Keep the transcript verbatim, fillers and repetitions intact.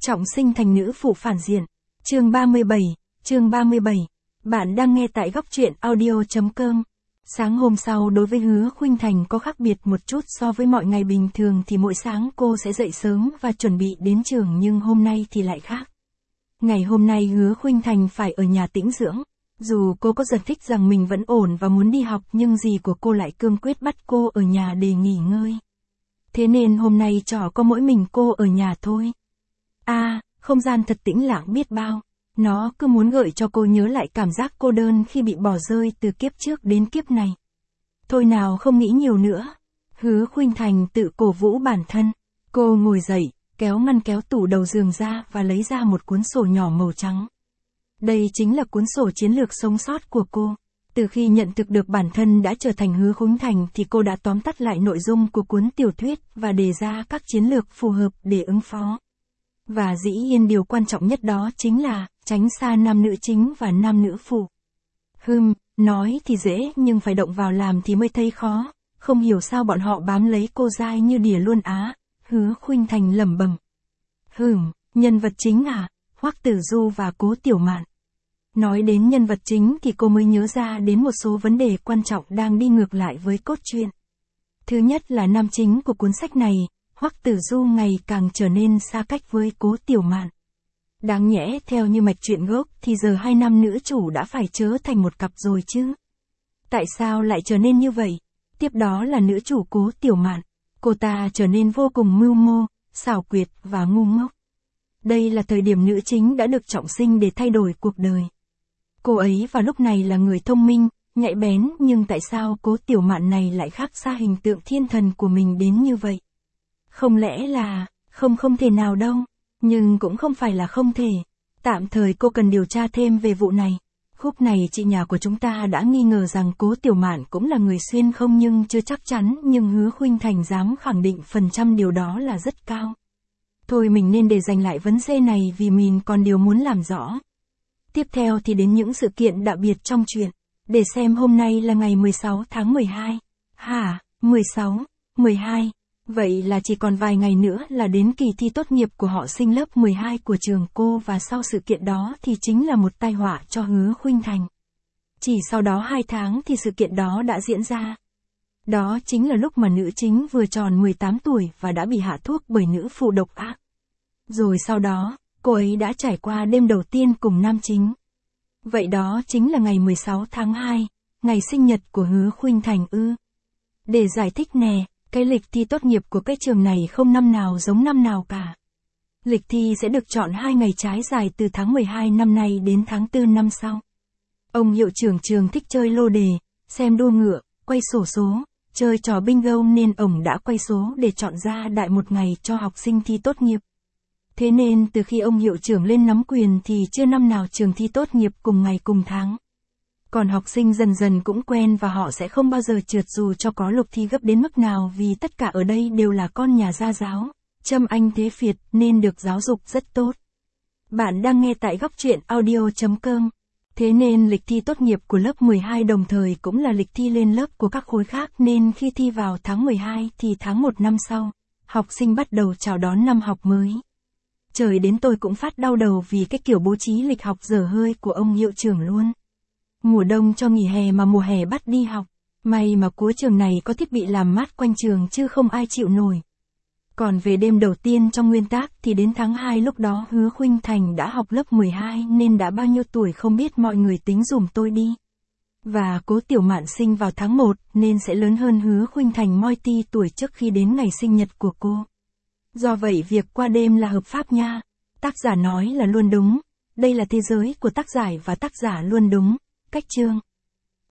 Trọng sinh thành nữ phụ phản diện. Chương ba mươi bảy, chương ba mươi bảy. Bạn đang nghe tại góc truyện audio chấm com. Sáng hôm sau đối với Hứa Khuynh Thành có khác biệt một chút so với mọi ngày bình thường thì mỗi sáng cô sẽ dậy sớm và chuẩn bị đến trường, nhưng hôm nay thì lại khác. Ngày hôm nay Hứa Khuynh Thành phải ở nhà tĩnh dưỡng. Dù cô có giải thích rằng mình vẫn ổn và muốn đi học, nhưng dì của cô lại cương quyết bắt cô ở nhà để nghỉ ngơi. Thế nên hôm nay trò có mỗi mình cô ở nhà thôi. À, không gian thật tĩnh lặng biết bao. Nó cứ muốn gợi cho cô nhớ lại cảm giác cô đơn khi bị bỏ rơi từ kiếp trước đến kiếp này. Thôi nào, không nghĩ nhiều nữa. Hứa Khuynh Thành tự cổ vũ bản thân. Cô ngồi dậy, kéo ngăn kéo tủ đầu giường ra và lấy ra một cuốn sổ nhỏ màu trắng. Đây chính là cuốn sổ chiến lược sống sót của cô. Từ khi nhận thức được bản thân đã trở thành Hứa Khuynh Thành thì cô đã tóm tắt lại nội dung của cuốn tiểu thuyết và đề ra các chiến lược phù hợp để ứng phó. Và dĩ nhiên điều quan trọng nhất đó chính là tránh xa nam nữ chính và nam nữ phụ. Hừm, nói thì dễ nhưng phải động vào làm thì mới thấy khó. Không hiểu sao bọn họ bám lấy cô dai như đỉa luôn á. Hứa Khuynh Thành lẩm bẩm. Hừm, nhân vật chính à? Hoắc Tử Du và Cố Tiểu Mạn. Nói đến nhân vật chính thì cô mới nhớ ra đến một số vấn đề quan trọng đang đi ngược lại với cốt truyện. Thứ nhất là nam chính của cuốn sách này, Hoắc Tử Du ngày càng trở nên xa cách với Cố Tiểu Mạn. Đáng nhẽ theo như mạch truyện gốc thì giờ hai nam nữ chủ đã phải trở thành một cặp rồi chứ. Tại sao lại trở nên như vậy? Tiếp đó là nữ chủ Cố Tiểu Mạn. Cô ta trở nên vô cùng mưu mô, xảo quyệt và ngu ngốc. Đây là thời điểm nữ chính đã được trọng sinh để thay đổi cuộc đời. Cô ấy vào lúc này là người thông minh, nhạy bén, nhưng tại sao Cố Tiểu Mạn này lại khác xa hình tượng thiên thần của mình đến như vậy? Không lẽ là, không không thể nào đâu, nhưng cũng không phải là không thể. Tạm thời cô cần điều tra thêm về vụ này. Khúc này chị nhà của chúng ta đã nghi ngờ rằng Cố Tiểu Mạn cũng là người xuyên không nhưng chưa chắc chắn, nhưng Hứa Khuynh Thành dám khẳng định phần trăm điều đó là rất cao. Thôi mình nên để dành lại vấn đề này vì mình còn điều muốn làm rõ. Tiếp theo thì đến những sự kiện đặc biệt trong truyện. Để xem hôm nay là ngày mười sáu tháng mười hai. Hả, mười sáu, mười hai. Vậy là chỉ còn vài ngày nữa là đến kỳ thi tốt nghiệp của họ sinh lớp mười hai của trường cô, và sau sự kiện đó thì chính là một tai họa cho Hứa Khuynh Thành. Chỉ sau đó hai tháng thì sự kiện đó đã diễn ra. Đó chính là lúc mà nữ chính vừa tròn mười tám tuổi và đã bị hạ thuốc bởi nữ phụ độc ác. Rồi sau đó, cô ấy đã trải qua đêm đầu tiên cùng nam chính. Vậy đó chính là ngày mười sáu tháng hai, ngày sinh nhật của Hứa Khuynh Thành ư. Để giải thích nè, cái lịch thi tốt nghiệp của cái trường này không năm nào giống năm nào cả. Lịch thi sẽ được chọn hai ngày trái dài từ tháng mười hai năm nay đến tháng tư năm sau. Ông hiệu trưởng trường thích chơi lô đề, xem đua ngựa, quay xổ số, chơi trò bingo nên ông đã quay số để chọn ra đại một ngày cho học sinh thi tốt nghiệp. Thế nên từ khi ông hiệu trưởng lên nắm quyền thì chưa năm nào trường thi tốt nghiệp cùng ngày cùng tháng. Còn học sinh dần dần cũng quen và họ sẽ không bao giờ trượt dù cho có lục thi gấp đến mức nào, vì tất cả ở đây đều là con nhà gia giáo, châm anh thế Việt nên được giáo dục rất tốt. Bạn đang nghe tại góc truyện audio chấm com. Thế nên lịch thi tốt nghiệp của lớp mười hai đồng thời cũng là lịch thi lên lớp của các khối khác, nên khi thi vào tháng mười hai thì tháng một năm sau, học sinh bắt đầu chào đón năm học mới. Trời, đến tôi cũng phát đau đầu vì cái kiểu bố trí lịch học dở hơi của ông hiệu trưởng luôn. Mùa đông cho nghỉ hè mà mùa hè bắt đi học. May mà cuối trường này có thiết bị làm mát quanh trường chứ không ai chịu nổi. Còn về đêm đầu tiên trong nguyên tắc thì đến tháng hai, lúc đó Hứa Khuynh Thành đã học lớp mười hai nên đã bao nhiêu tuổi không biết, mọi người tính dùm tôi đi. Và Cố Tiểu Mạn sinh vào tháng một nên sẽ lớn hơn Hứa Khuynh Thành moi ti tuổi trước khi đến ngày sinh nhật của cô. Do vậy việc qua đêm là hợp pháp nha. Tác giả nói là luôn đúng. Đây là thế giới của tác giả và tác giả luôn đúng. Cách chương.